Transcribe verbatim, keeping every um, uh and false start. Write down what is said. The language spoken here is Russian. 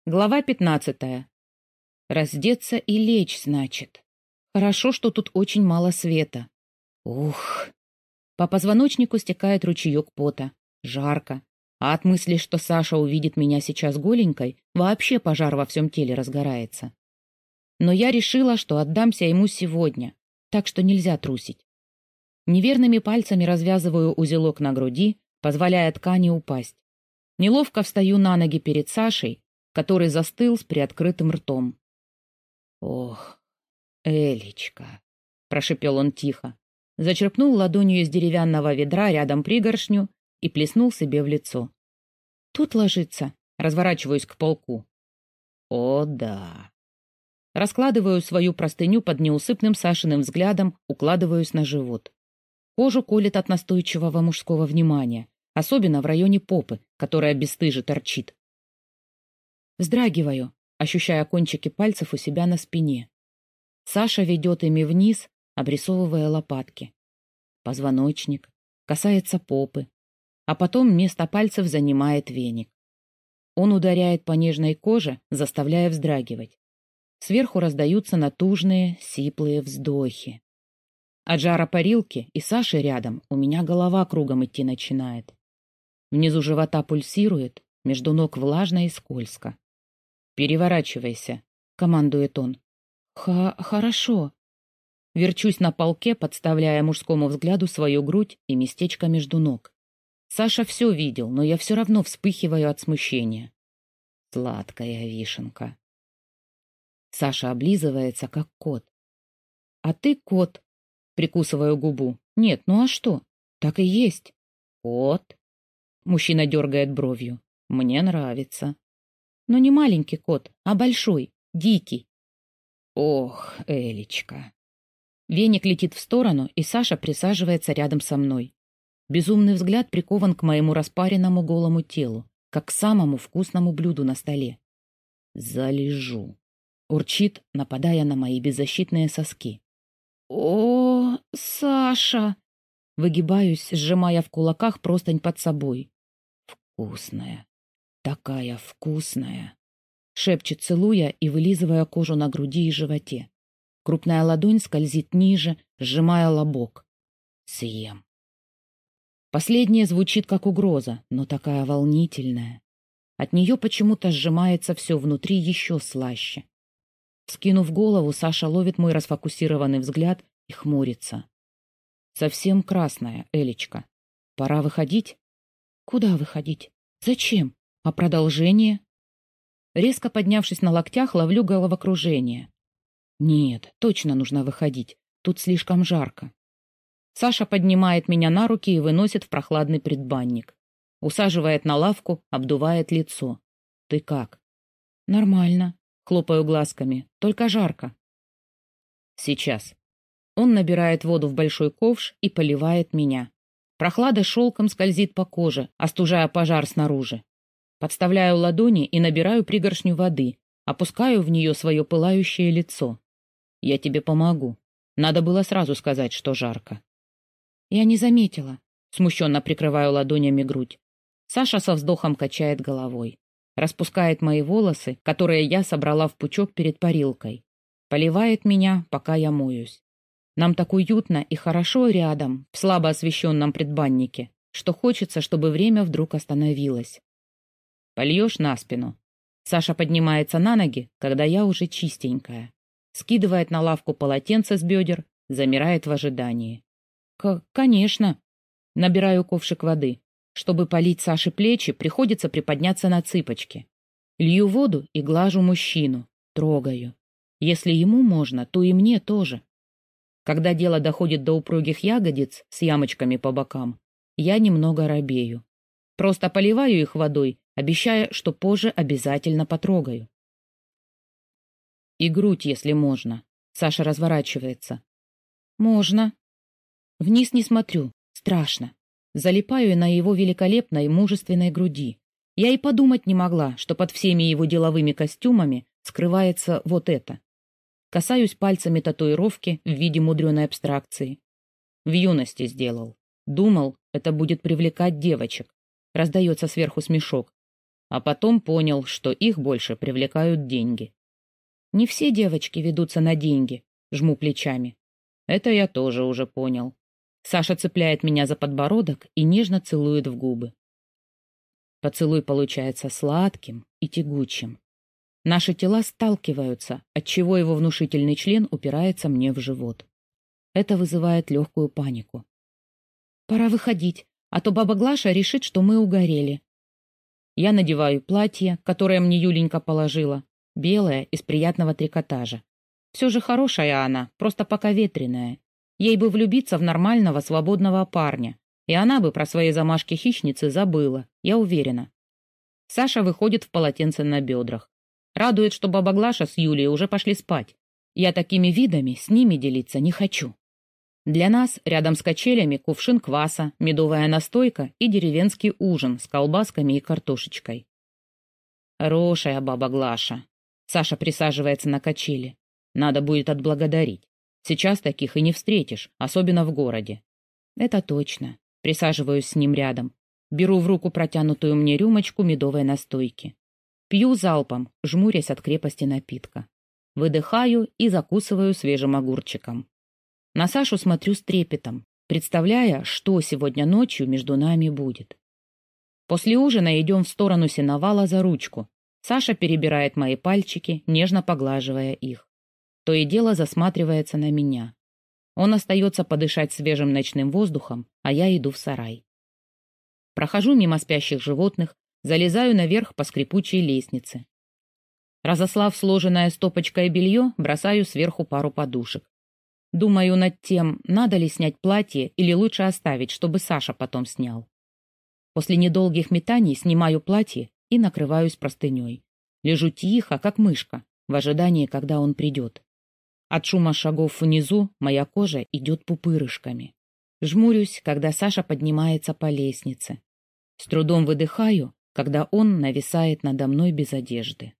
Глава пятнадцатая. Раздеться и лечь, значит. Хорошо, что тут очень мало света. Ух. По позвоночнику стекает ручеек пота. Жарко. А от мысли, что Саша увидит меня сейчас голенькой, вообще пожар во всем теле разгорается. Но я решила, что отдамся ему сегодня, так что нельзя трусить. Неверными пальцами развязываю узелок на груди, позволяя ткани упасть. Неловко встаю на ноги перед Сашей, который застыл с приоткрытым ртом. «Ох, Элечка!» — прошепел он тихо, зачерпнул ладонью из деревянного ведра рядом пригоршню и плеснул себе в лицо. «Тут ложится», — разворачиваюсь к полку. «О, да!» Раскладываю свою простыню под неусыпным Сашиным взглядом, укладываюсь на живот. Кожу колет от настойчивого мужского внимания, особенно в районе попы, которая бесстыже торчит. Вздрагиваю, ощущая кончики пальцев у себя на спине. Саша ведет ими вниз, обрисовывая лопатки. Позвоночник, касается попы, а потом место пальцев занимает веник. Он ударяет по нежной коже, заставляя вздрагивать. Сверху раздаются натужные, сиплые вздохи. От жара парилки и Саши рядом у меня голова кругом идти начинает. Внизу живота пульсирует, между ног влажно и скользко. «Переворачивайся», — командует он. «Ха-хорошо». Верчусь на полке, подставляя мужскому взгляду свою грудь и местечко между ног. Саша все видел, но я все равно вспыхиваю от смущения. Сладкая вишенка. Саша облизывается, как кот. «А ты кот», — прикусываю губу. «Нет, ну а что? Так и есть». «Кот?» — мужчина дергает бровью. «Мне нравится». «Но не маленький кот, а большой, дикий». «Ох, Элечка». Веник летит в сторону, и Саша присаживается рядом со мной. Безумный взгляд прикован к моему распаренному голому телу, как к самому вкусному блюду на столе. «Залежу», — урчит, нападая на мои беззащитные соски. «О, Саша!» Выгибаюсь, сжимая в кулаках простынь под собой. «Вкусная, такая вкусная!» Шепчет, целуя и вылизывая кожу на груди и животе. Крупная ладонь скользит ниже, сжимая лобок. «Съем». Последнее звучит как угроза, но такая волнительная. От нее почему-то сжимается все внутри еще слаще. Скинув голову, Саша ловит мой расфокусированный взгляд и хмурится. «Совсем красная, Элечка. Пора выходить?» «Куда выходить? Зачем? А продолжение?» Резко поднявшись на локтях, ловлю головокружение. «Нет, точно нужно выходить. Тут слишком жарко». Саша поднимает меня на руки и выносит в прохладный предбанник. Усаживает на лавку, обдувает лицо. «Ты как?» «Нормально», — хлопаю глазками. «Только жарко». «Сейчас». Он набирает воду в большой ковш и поливает меня. Прохлада шелком скользит по коже, остужая пожар снаружи. Подставляю ладони и набираю пригоршню воды, опускаю в нее свое пылающее лицо. «Я тебе помогу. Надо было сразу сказать, что жарко». «Я не заметила», — смущенно прикрываю ладонями грудь. Саша со вздохом качает головой. Распускает мои волосы, которые я собрала в пучок перед парилкой. Поливает меня, пока я моюсь. Нам так уютно и хорошо рядом, в слабо освещенном предбаннике, что хочется, чтобы время вдруг остановилось. «Польешь на спину?» Саша поднимается на ноги, когда я уже чистенькая. Скидывает на лавку полотенце с бедер, замирает в ожидании. К «Конечно». Набираю ковшик воды. Чтобы полить Саше плечи, приходится приподняться на цыпочки. Лью воду и глажу мужчину. Трогаю. Если ему можно, то и мне тоже. Когда дело доходит до упругих ягодиц с ямочками по бокам, я немного робею. Просто поливаю их водой, обещая, что позже обязательно потрогаю. «И грудь, если можно». Саша разворачивается. «Можно». Вниз не смотрю. Страшно. Залипаю на его великолепной мужественной груди. Я и подумать не могла, что под всеми его деловыми костюмами скрывается вот это. Касаюсь пальцами татуировки в виде мудреной абстракции. В юности сделал. Думал, это будет привлекать девочек. Раздается сверху смешок. а потом понял, что их больше привлекают деньги. Не все девочки ведутся на деньги, жму плечами. Это я тоже уже понял. Саша цепляет меня за подбородок и нежно целует в губы. Поцелуй получается сладким и тягучим. Наши тела сталкиваются, отчего его внушительный член упирается мне в живот. Это вызывает легкую панику. Пора выходить, а то баба Глаша решит, что мы угорели. Я надеваю платье, которое мне Юленька положила, белое, из приятного трикотажа. Все же хорошая она, просто пока ветреная. Ей бы влюбиться в нормального, свободного парня, и она бы про свои замашки хищницы забыла, я уверена. Саша выходит в полотенце на бедрах. Радует, что баба Глаша с Юлей уже пошли спать. Я такими видами с ними делиться не хочу. Для нас рядом с качелями кувшин кваса, медовая настойка и деревенский ужин с колбасками и картошечкой. Хорошая баба Глаша. Саша присаживается на качели. Надо будет отблагодарить. Сейчас таких и не встретишь, особенно в городе. Это точно. Присаживаюсь с ним рядом. Беру в руку протянутую мне рюмочку медовой настойки. Пью залпом, жмурясь от крепости напитка. Выдыхаю и закусываю свежим огурчиком. На Сашу смотрю с трепетом, представляя, что сегодня ночью между нами будет. После ужина идем в сторону сеновала за ручку. Саша перебирает мои пальчики, нежно поглаживая их. То и дело засматривается на меня. Он остается подышать свежим ночным воздухом, а я иду в сарай. Прохожу мимо спящих животных, залезаю наверх по скрипучей лестнице. Разослав сложенное стопочкой белье, бросаю сверху пару подушек. Думаю над тем, надо ли снять платье или лучше оставить, чтобы Саша потом снял. После недолгих метаний снимаю платье и накрываюсь простыней. Лежу тихо, как мышка, в ожидании, когда он придет. От шума шагов внизу моя кожа идет пупырышками. Жмурюсь, когда Саша поднимается по лестнице. С трудом выдыхаю, когда он нависает надо мной без одежды.